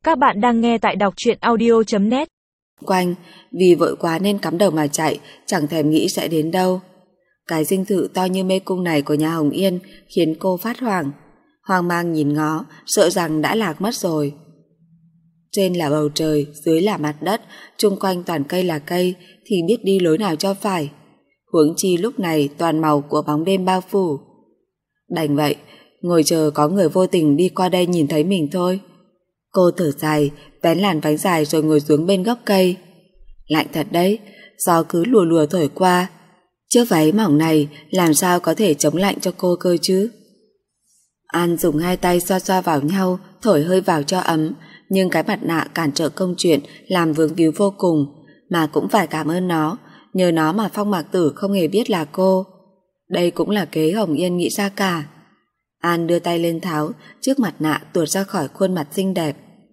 Các bạn đang nghe tại đọc truyện audio.net. Quanh, vì vội quá nên cắm đầu mà chạy, chẳng thèm nghĩ sẽ đến đâu. Cái dinh thự to như mê cung này của nhà Hồng Yên khiến cô phát hoảng. Hoang mang nhìn ngó, sợ rằng đã lạc mất rồi. Trên là bầu trời, dưới là mặt đất, chung quanh toàn cây là cây, thì biết đi lối nào cho phải. Huống chi lúc này toàn màu của bóng đêm bao phủ. Đành vậy, ngồi chờ có người vô tình đi qua đây nhìn thấy mình thôi. Cô thở dài, vén làn váy dài rồi ngồi xuống bên gốc cây. Lạnh thật đấy, gió cứ lùa lùa thổi qua. Chiếc váy mỏng này làm sao có thể chống lạnh cho cô cơ chứ? An dùng hai tay xoa xoa vào nhau, thổi hơi vào cho ấm, nhưng cái mặt nạ cản trở công chuyện làm vướng víu vô cùng, mà cũng phải cảm ơn nó, nhờ nó mà Phong Mạc Tử không hề biết là cô. Đây cũng là kế Hồng Yên nghĩ ra cả. An đưa tay lên tháo, chiếc mặt nạ tuột ra khỏi khuôn mặt xinh đẹp.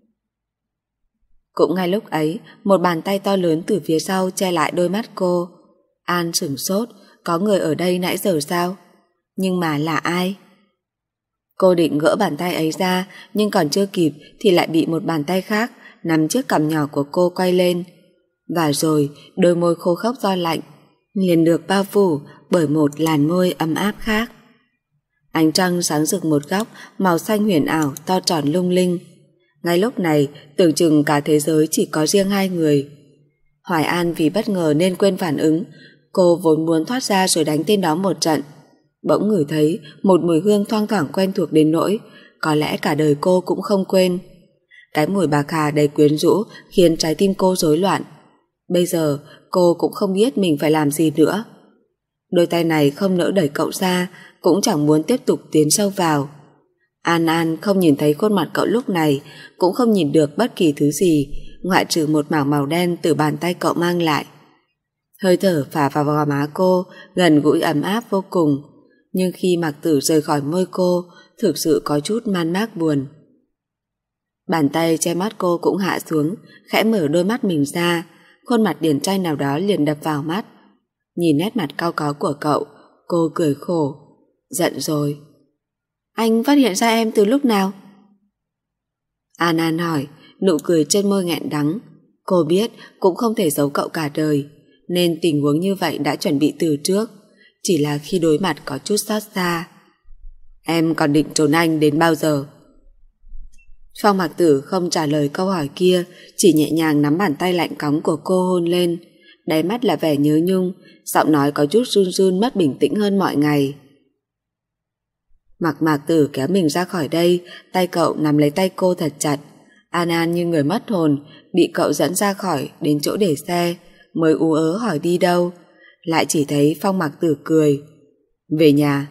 Cũng ngay lúc ấy, một bàn tay to lớn từ phía sau che lại đôi mắt cô. An sửng sốt, có người ở đây nãy giờ sao? Nhưng mà là ai? Cô định gỡ bàn tay ấy ra, nhưng còn chưa kịp thì lại bị một bàn tay khác nắm chiếc cằm nhỏ của cô quay lên. Và rồi, đôi môi khô khốc do lạnh liền được bao phủ bởi một làn môi ấm áp khác. Ánh trăng sáng rực một góc, màu xanh huyền ảo, to tròn lung linh. Ngay lúc này, tưởng chừng cả thế giới chỉ có riêng hai người. Hoài An vì bất ngờ nên quên phản ứng, cô vốn muốn thoát ra rồi đánh tên đó một trận. Bỗng ngửi thấy một mùi hương thoang thoảng quen thuộc đến nỗi có lẽ cả đời cô cũng không quên. Cái mùi bạc hà đầy quyến rũ khiến trái tim cô rối loạn. Bây giờ cô cũng không biết mình phải làm gì nữa. Đôi tay này không nỡ đẩy cậu ra, cũng chẳng muốn tiếp tục tiến sâu vào. An không nhìn thấy khuôn mặt cậu lúc này, cũng không nhìn được bất kỳ thứ gì ngoại trừ một mảng màu đen từ bàn tay cậu mang lại. Hơi thở phả vào gò má cô, gần gũi ấm áp vô cùng, nhưng khi Mạc Tử rời khỏi môi cô, thực sự có chút man mác buồn. Bàn tay che mắt cô cũng hạ xuống, khẽ mở đôi mắt mình ra, khuôn mặt điển trai nào đó liền đập vào mắt. Nhìn nét mặt cau có của cậu, cô cười khổ. Giận rồi. Anh phát hiện ra em từ lúc nào? An hỏi, nụ cười trên môi nghẹn đắng. Cô biết cũng không thể giấu cậu cả đời, nên tình huống như vậy đã chuẩn bị từ trước, chỉ là khi đối mặt có chút xót xa. Em còn định trốn anh đến bao giờ? Phong Mạc Tử không trả lời câu hỏi kia, chỉ nhẹ nhàng nắm bàn tay lạnh cóng của cô hôn lên, đáy mắt là vẻ nhớ nhung, giọng nói có chút run run mất bình tĩnh hơn mọi ngày. Mạc Tử kéo mình ra khỏi đây, tay cậu nắm lấy tay cô thật chặt. An như người mất hồn, bị cậu dẫn ra khỏi đến chỗ để xe, mới ú ớ hỏi đi đâu, lại chỉ thấy Phong Mạc Tử cười. Về nhà.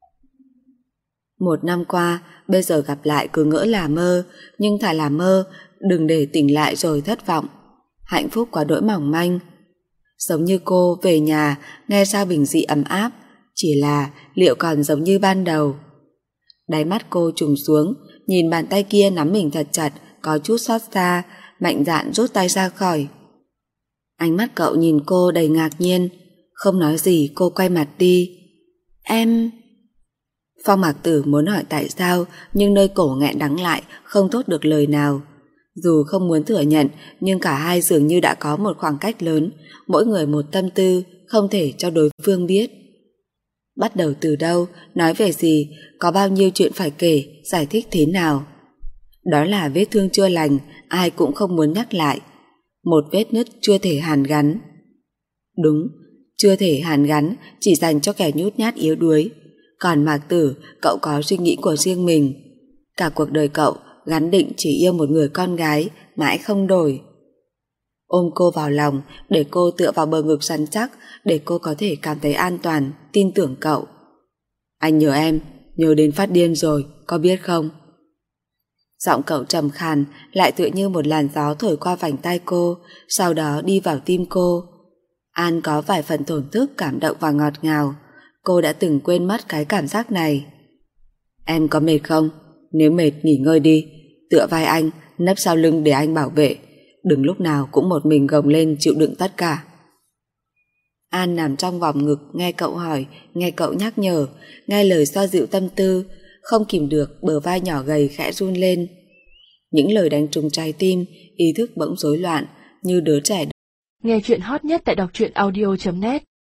Một năm qua, bây giờ gặp lại cứ ngỡ là mơ, nhưng thà là mơ, đừng để tỉnh lại rồi thất vọng. Hạnh phúc quá đỗi mỏng manh. Giống như cô về nhà, nghe sao bình dị ấm áp, chỉ là liệu còn giống như ban đầu? Đáy mắt cô trùng xuống, nhìn bàn tay kia nắm mình thật chặt, có chút xót xa, mạnh dạn rút tay ra khỏi. Ánh mắt cậu nhìn cô đầy ngạc nhiên, không nói gì cô quay mặt đi. Em... Phong Mạc Tử muốn hỏi tại sao, nhưng nơi cổ nghẹn đắng lại, không thốt được lời nào. Dù không muốn thừa nhận, nhưng cả hai dường như đã có một khoảng cách lớn, mỗi người một tâm tư, không thể cho đối phương biết. Bắt đầu từ đâu, nói về gì, có bao nhiêu chuyện phải kể, giải thích thế nào. Đó là vết thương chưa lành, ai cũng không muốn nhắc lại. Một vết nứt chưa thể hàn gắn. Đúng, chưa thể hàn gắn, chỉ dành cho kẻ nhút nhát yếu đuối. Còn Mạc Tử, cậu có suy nghĩ của riêng mình. Cả cuộc đời cậu gắn định chỉ yêu một người con gái, mãi không đổi. Ôm cô vào lòng, để cô tựa vào bờ ngực săn chắc, để cô có thể cảm thấy an toàn, tin tưởng cậu. Anh nhớ em, nhớ đến phát điên rồi, có biết không? Giọng cậu trầm khàn, lại tựa như một làn gió thổi qua vành tai cô, sau đó đi vào tim cô. An có vài phần thổn thức, cảm động và ngọt ngào. Cô đã từng quên mất cái cảm giác này. Em có mệt không? Nếu mệt nghỉ ngơi đi, tựa vai anh, nấp sau lưng để anh bảo vệ. Đừng lúc nào cũng một mình gồng lên chịu đựng tất cả. An nằm trong vòng ngực, nghe cậu hỏi, nghe cậu nhắc nhở, nghe lời xoa dịu tâm tư, không kìm được bờ vai nhỏ gầy khẽ run lên. Những lời đánh trúng trái tim, ý thức bỗng rối loạn như đứa trẻ. Nghe chuyện hot nhất tại đọc truyện audio.net